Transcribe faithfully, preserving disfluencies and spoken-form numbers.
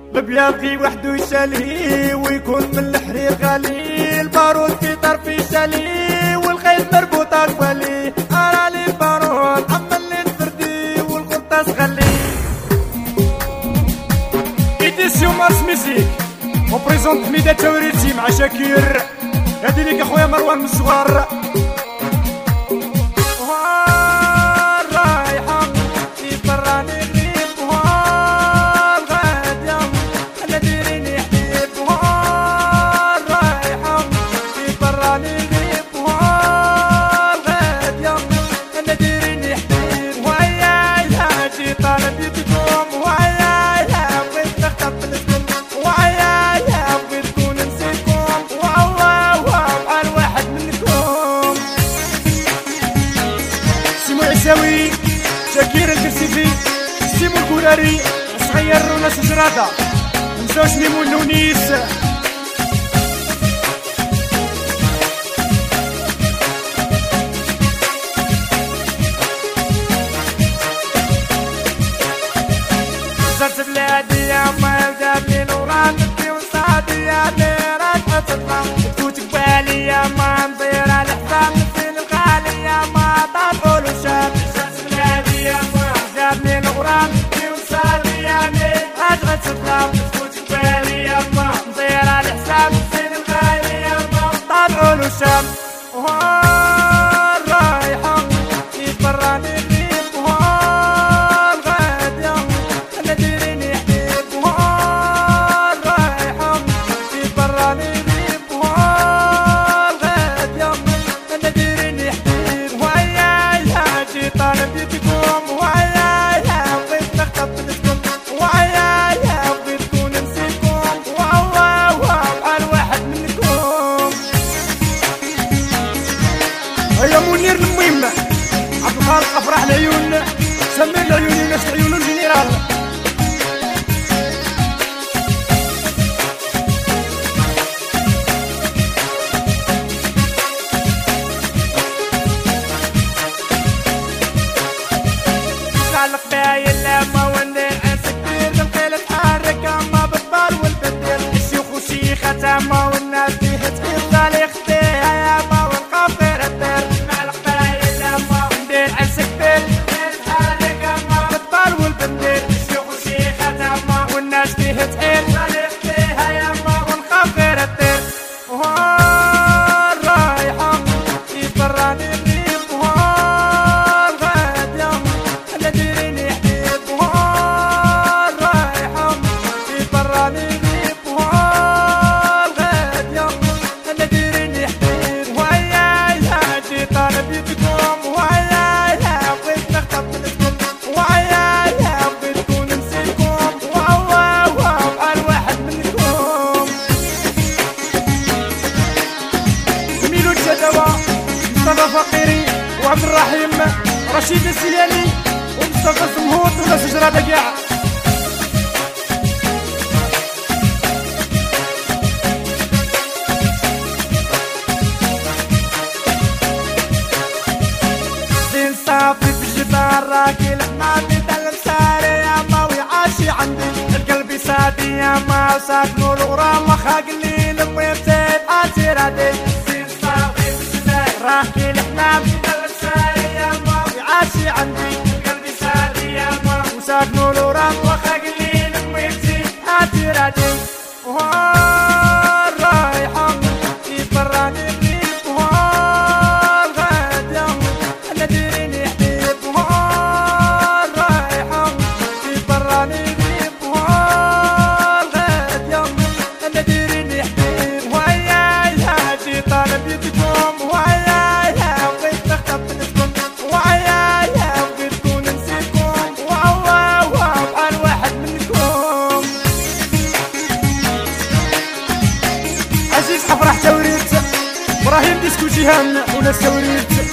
ببلاغي وحدو يسالي ويكون من الحرير غالي، البارود في طرفي سالي والخيل مربوطة توالي، أراني البارود حملني الفردي والقرطاس غلي. إديسيون مارس ميزيك وبريزونت حميدة توريتي مع شاكير، هادي ليك أخويا مروان من الصغار. سوي شاكير الكرسيفي سيمو الكوراري صغير وناس جراده منساوش ميمون نونيس. زرت بلادي يا ما جابني نوران نبكي وصادي يا ليرات تطلع تفوت قبالي يا ما نطير على الحساب نفين الغالي يا ما طاطول وشاب. جابني نوران نبكي وصادي يا ليرات تطلع تفوت قبالي يا ما نطير على الحساب نفين الغالي يا ما طاطول وشاب. منير المهم عبد الخالق افراح العيون سمير العيون ناس عيون الجنرال. تعلق باين لما وندير انس كبير بالخيل تحرك اما بالبال والبدير الشيوخ وشيخة ما والناس فيه تخير صالح خديها يا ما ونقف غير الدير. مصطفى فقيري وعبد الرحيم رشيد السلياني ومصطفى سمهوط وناس جرادة كاع. زين صافي في الجبال راكي الحمامي دلم ساري يا ما ويعاشي عندي القلب سادي يا ما وساكنو الغرام وخا قليل ويبتد عاترادي. راكي الحمام دلم ساري يا ما ويعاشي عندي القلب سادي يا ما وساكنو الغرام وخا قليل ويبتد عاترادي. افراح توريت ابراهيم ديسكو جيهان وناس توريت